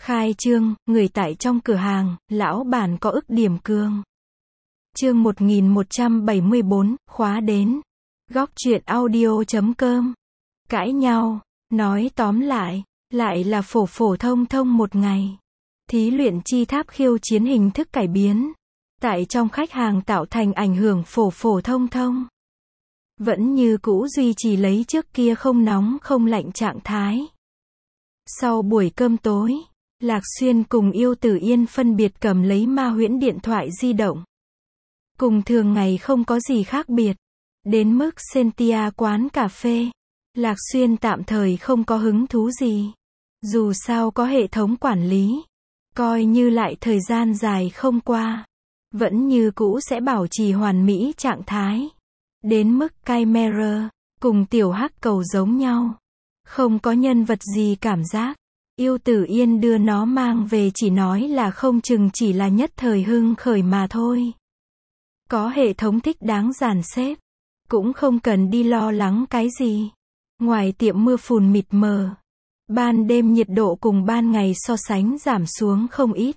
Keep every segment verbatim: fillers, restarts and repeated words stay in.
Khai trương, người tại trong cửa hàng, lão bản có ức điểm cường. Chương một nghìn một trăm bảy mươi bốn, khóa đến. Góc truyện audio chấm com. Cãi nhau, nói tóm lại, lại là phổ phổ thông thông một ngày. Thí luyện chi tháp khiêu chiến hình thức cải biến. Tại trong khách hàng tạo thành ảnh hưởng phổ phổ thông thông. Vẫn như cũ duy trì lấy trước kia không nóng không lạnh trạng thái. Sau buổi cơm tối, Lạc Xuyên cùng Yêu Tử Yên phân biệt cầm lấy ma huyễn điện thoại di động. Cùng thường ngày không có gì khác biệt. Đến mức Sentia quán cà phê, Lạc Xuyên tạm thời không có hứng thú gì. Dù sao có hệ thống quản lý, coi như lại thời gian dài không qua, vẫn như cũ sẽ bảo trì hoàn mỹ trạng thái. Đến mức Chimera, cùng tiểu hắc cầu giống nhau. Không có nhân vật gì cảm giác. Yêu Tử Yên đưa nó mang về chỉ nói là không chừng chỉ là nhất thời hưng khởi mà thôi. Có hệ thống thích đáng dàn xếp. Cũng không cần đi lo lắng cái gì. Ngoài tiệm mưa phùn mịt mờ. Ban đêm nhiệt độ cùng ban ngày so sánh giảm xuống không ít.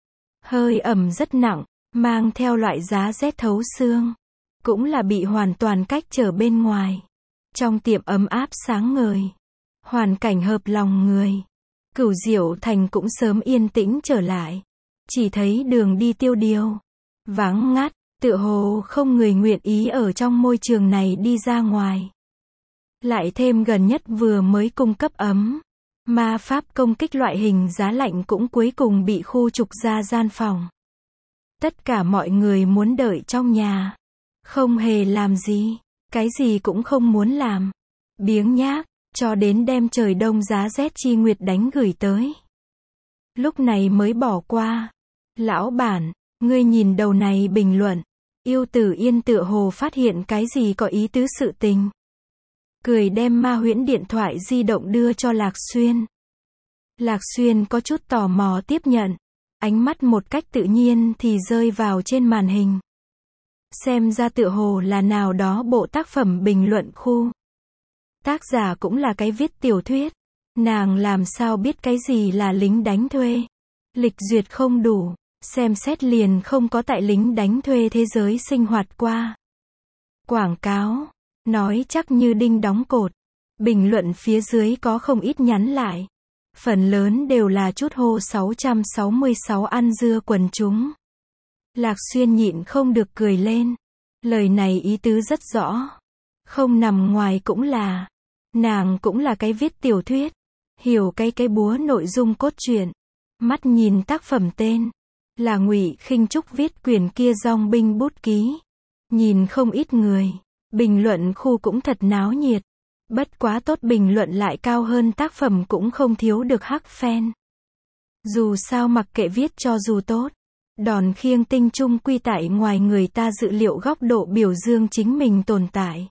Hơi ẩm rất nặng, mang theo loại giá rét thấu xương. Cũng là bị hoàn toàn cách trở bên ngoài. Trong tiệm ấm áp sáng ngời. Hoàn cảnh hợp lòng người. Cửu Diệu Thành cũng sớm yên tĩnh trở lại. Chỉ thấy đường đi tiêu điều. Vắng ngắt, tựa hồ không người nguyện ý ở trong môi trường này đi ra ngoài. Lại thêm gần nhất vừa mới cung cấp ấm. Ma pháp công kích loại hình giá lạnh cũng cuối cùng bị khu trục ra gian phòng. Tất cả mọi người muốn đợi trong nhà. Không hề làm gì. Cái gì cũng không muốn làm. Biếng nhác. Cho đến đem trời đông giá rét chi nguyệt đánh gửi tới. Lúc này mới bỏ qua. Lão bản, ngươi nhìn đầu này bình luận. Yêu Tử Yên tựa hồ phát hiện cái gì có ý tứ sự tình. Cười đem ma huyễn điện thoại di động đưa cho Lạc Xuyên. Lạc Xuyên có chút tò mò tiếp nhận. Ánh mắt một cách tự nhiên thì rơi vào trên màn hình. Xem ra tựa hồ là nào đó bộ tác phẩm bình luận khu. Tác giả cũng là cái viết tiểu thuyết. Nàng làm sao biết cái gì là lính đánh thuê. Lịch duyệt không đủ. Xem xét liền không có tại lính đánh thuê thế giới sinh hoạt qua. Quảng cáo. Nói chắc như đinh đóng cột. Bình luận phía dưới có không ít nhắn lại. Phần lớn đều là chút hô sáu trăm sáu mươi sáu ăn dưa quần chúng. Lạc Xuyên nhịn không được cười lên. Lời này ý tứ rất rõ. Không nằm ngoài cũng là. Nàng cũng là cái viết tiểu thuyết. Hiểu cái cái búa nội dung cốt truyện. Mắt nhìn tác phẩm tên. Là Ngụy Khinh Trúc viết quyển kia dòng binh bút ký. Nhìn không ít người. Bình luận khu cũng thật náo nhiệt. Bất quá tốt bình luận lại cao hơn tác phẩm cũng không thiếu được hắc fan. Dù sao mặc kệ viết cho dù tốt. Đòn khiêng tinh trung quy tại ngoài người ta dự liệu góc độ biểu dương chính mình tồn tại.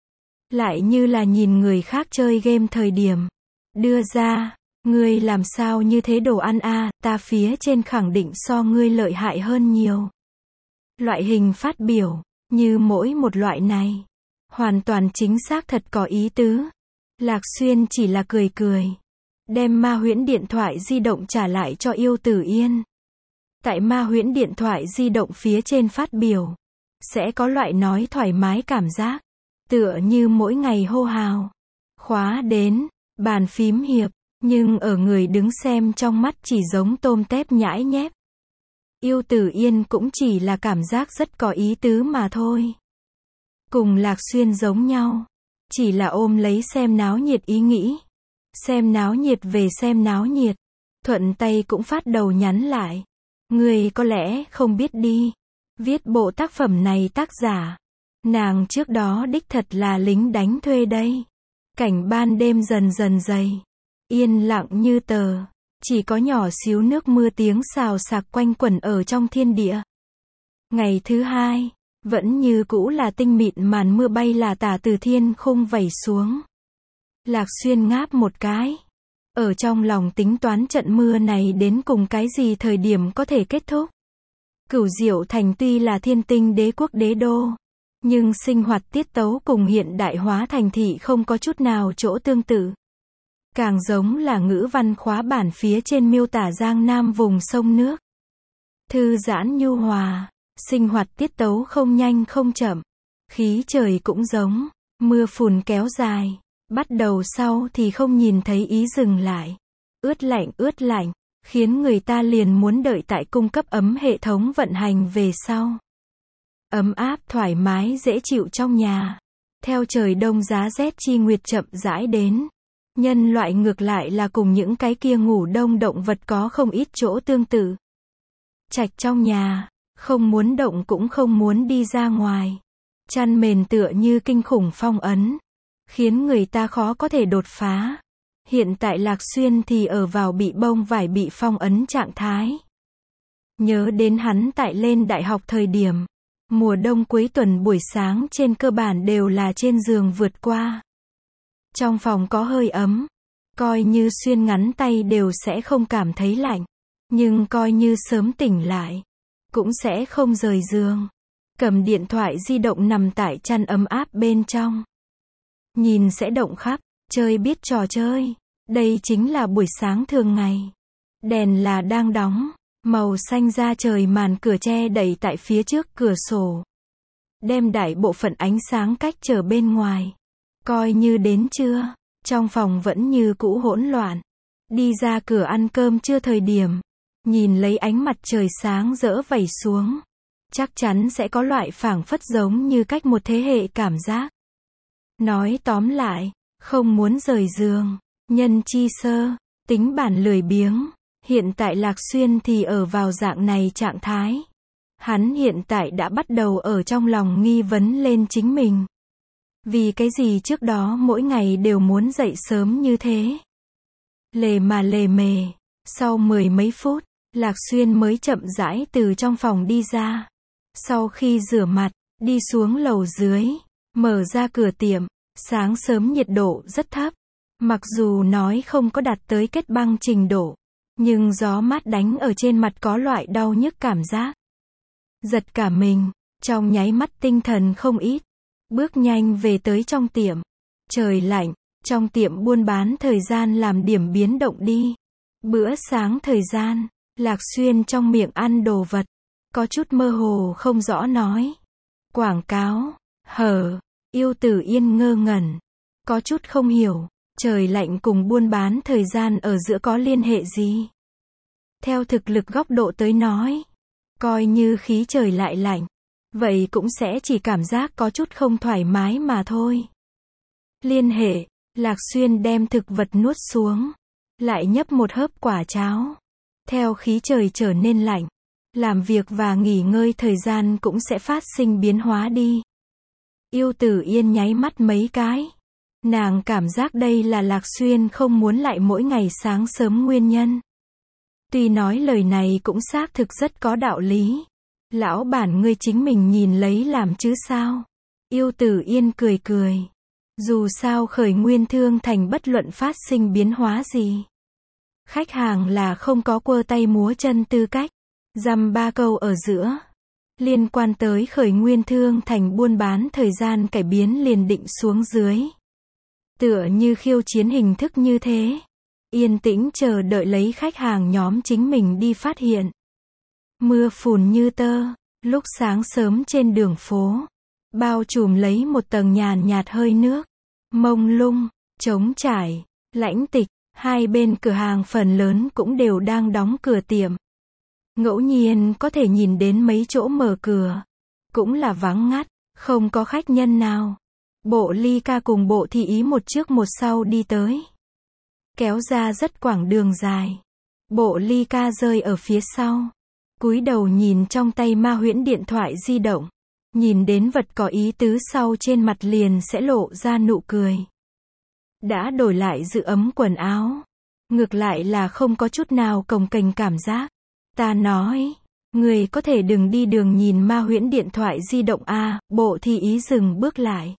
Lại như là nhìn người khác chơi game thời điểm. Đưa ra, ngươi làm sao như thế đồ ăn a, à, ta phía trên khẳng định so ngươi lợi hại hơn nhiều. Loại hình phát biểu, như mỗi một loại này. Hoàn toàn chính xác thật có ý tứ. Lạc Xuyên chỉ là cười cười. Đem ma huyễn điện thoại di động trả lại cho Yêu Tử Yên. Tại ma huyễn điện thoại di động phía trên phát biểu. Sẽ có loại nói thoải mái cảm giác. Tựa như mỗi ngày hô hào. Khóa đến, bàn phím hiệp. Nhưng ở người đứng xem trong mắt chỉ giống tôm tép nhãi nhép. Yêu Tử Yên cũng chỉ là cảm giác rất có ý tứ mà thôi. Cùng Lạc Xuyên giống nhau. Chỉ là ôm lấy xem náo nhiệt ý nghĩ. Xem náo nhiệt về xem náo nhiệt. Thuận tay cũng phát đầu nhắn lại. Người có lẽ không biết đi. Viết bộ tác phẩm này tác giả. Nàng trước đó đích thật là lính đánh thuê đây. Cảnh ban đêm dần dần dày. Yên lặng như tờ. Chỉ có nhỏ xíu nước mưa tiếng xào xạc quanh quẩn ở trong thiên địa. Ngày thứ hai. Vẫn như cũ là tinh mịn màn mưa bay là tả từ thiên khung vẩy xuống. Lạc Xuyên ngáp một cái. Ở trong lòng tính toán trận mưa này đến cùng cái gì thời điểm có thể kết thúc. Cửu Diệu Thành tuy là thiên tinh đế quốc đế đô. Nhưng sinh hoạt tiết tấu cùng hiện đại hóa thành thị không có chút nào chỗ tương tự. Càng giống là ngữ văn khóa bản phía trên miêu tả Giang Nam vùng sông nước. Thư giãn nhu hòa, sinh hoạt tiết tấu không nhanh không chậm. Khí trời cũng giống, mưa phùn kéo dài, bắt đầu sau thì không nhìn thấy ý dừng lại. Ướt lạnh ướt lạnh, khiến người ta liền muốn đợi tại cung cấp ấm hệ thống vận hành về sau. Ấm áp thoải mái dễ chịu trong nhà. Theo trời đông giá rét chi nguyệt chậm rãi đến. Nhân loại ngược lại là cùng những cái kia ngủ đông động vật có không ít chỗ tương tự. Trạch trong nhà, không muốn động cũng không muốn đi ra ngoài. Chăn mền tựa như kinh khủng phong ấn, khiến người ta khó có thể đột phá. Hiện tại Lạc Xuyên thì ở vào bị bông vải bị phong ấn trạng thái. Nhớ đến hắn tại lên đại học thời điểm, mùa đông cuối tuần buổi sáng trên cơ bản đều là trên giường vượt qua. Trong phòng có hơi ấm, coi như xuyên ngắn tay đều sẽ không cảm thấy lạnh. Nhưng coi như sớm tỉnh lại, cũng sẽ không rời giường. Cầm điện thoại di động nằm tại chăn ấm áp bên trong. Nhìn sẽ động khắp, chơi biết trò chơi. Đây chính là buổi sáng thường ngày. Đèn là đang đóng, màu xanh da trời màn cửa che đậy tại phía trước cửa sổ. Đem đại bộ phận ánh sáng cách trở bên ngoài. Coi như đến trưa, trong phòng vẫn như cũ hỗn loạn. Đi ra cửa ăn cơm trưa thời điểm, nhìn lấy ánh mặt trời sáng rỡ vẩy xuống. Chắc chắn sẽ có loại phảng phất giống như cách một thế hệ cảm giác. Nói tóm lại, không muốn rời giường, nhân chi sơ, tính bản lười biếng. Hiện tại Lạc Xuyên thì ở vào dạng này trạng thái. Hắn hiện tại đã bắt đầu ở trong lòng nghi vấn lên chính mình. Vì cái gì trước đó mỗi ngày đều muốn dậy sớm như thế? Lề mà lề mề, sau mười mấy phút, Lạc Xuyên mới chậm rãi từ trong phòng đi ra. Sau khi rửa mặt, đi xuống lầu dưới, mở ra cửa tiệm, sáng sớm nhiệt độ rất thấp. Mặc dù nói không có đạt tới kết băng trình độ, nhưng gió mát đánh ở trên mặt có loại đau nhức cảm giác. Giật cả mình, trong nháy mắt tinh thần không ít. Bước nhanh về tới trong tiệm. Trời lạnh, trong tiệm buôn bán thời gian làm điểm biến động đi. Bữa sáng thời gian, Lạc Xuyên trong miệng ăn đồ vật. Có chút mơ hồ không rõ nói. Quảng cáo, hở, Yêu Tử Yên ngơ ngẩn. Có chút không hiểu, trời lạnh cùng buôn bán thời gian ở giữa có liên hệ gì? Theo thực lực góc độ tới nói, coi như khí trời lại lạnh, vậy cũng sẽ chỉ cảm giác có chút không thoải mái mà thôi. Liên hệ, Lạc Xuyên đem thực vật nuốt xuống, lại nhấp một hớp quả cháo. Theo khí trời trở nên lạnh, làm việc và nghỉ ngơi thời gian cũng sẽ phát sinh biến hóa đi. Yêu Tử Yên nháy mắt mấy cái. Nàng cảm giác đây là Lạc Xuyên không muốn lại mỗi ngày sáng sớm nguyên nhân. Tuy nói lời này cũng xác thực rất có đạo lý. Lão bản ngươi chính mình nhìn lấy làm chứ sao? Yêu Tử Yên cười cười. Dù sao khởi nguyên thương thành bất luận phát sinh biến hóa gì. Khách hàng là không có quơ tay múa chân tư cách. Dăm ba câu ở giữa. Liên quan tới khởi nguyên thương thành buôn bán thời gian cải biến liền định xuống dưới. Tựa như khiêu chiến hình thức như thế. Yên tĩnh chờ đợi lấy khách hàng nhóm chính mình đi phát hiện. Mưa phùn như tơ, lúc sáng sớm trên đường phố. Bao trùm lấy một tầng nhàn nhạt hơi nước. Mông lung, trống trải, lãnh tịch. Hai bên cửa hàng phần lớn cũng đều đang đóng cửa tiệm. Ngẫu nhiên có thể nhìn đến mấy chỗ mở cửa. Cũng là vắng ngắt, không có khách nhân nào. Bộ Ly Ca cùng bộ Thị Ý một trước một sau đi tới. Kéo ra rất quảng đường dài. Bộ Ly Ca rơi ở phía sau. Cúi đầu nhìn trong tay ma huyễn điện thoại di động. Nhìn đến vật có ý tứ sau trên mặt liền sẽ lộ ra nụ cười. Đã đổi lại giữ ấm quần áo. Ngược lại là không có chút nào cồng kềnh cảm giác. Ta nói, người có thể đừng đi đường nhìn ma huyễn điện thoại di động a. Bộ Thị Ý dừng bước lại.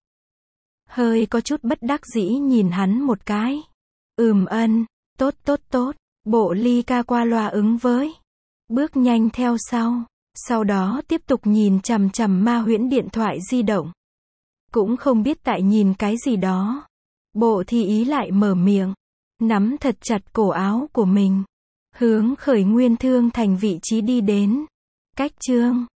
Hơi có chút bất đắc dĩ nhìn hắn một cái. Ừm ân, tốt tốt tốt. Bộ Ly Ca qua loa ứng với. Bước nhanh theo sau. Sau đó tiếp tục nhìn chằm chằm ma huyễn điện thoại di động. Cũng không biết tại nhìn cái gì đó. Bộ Thị Ý lại mở miệng. nắm thật chặt cổ áo của mình, hướng Khởi Nguyên Thương Thành vị trí đi đến. Cách chương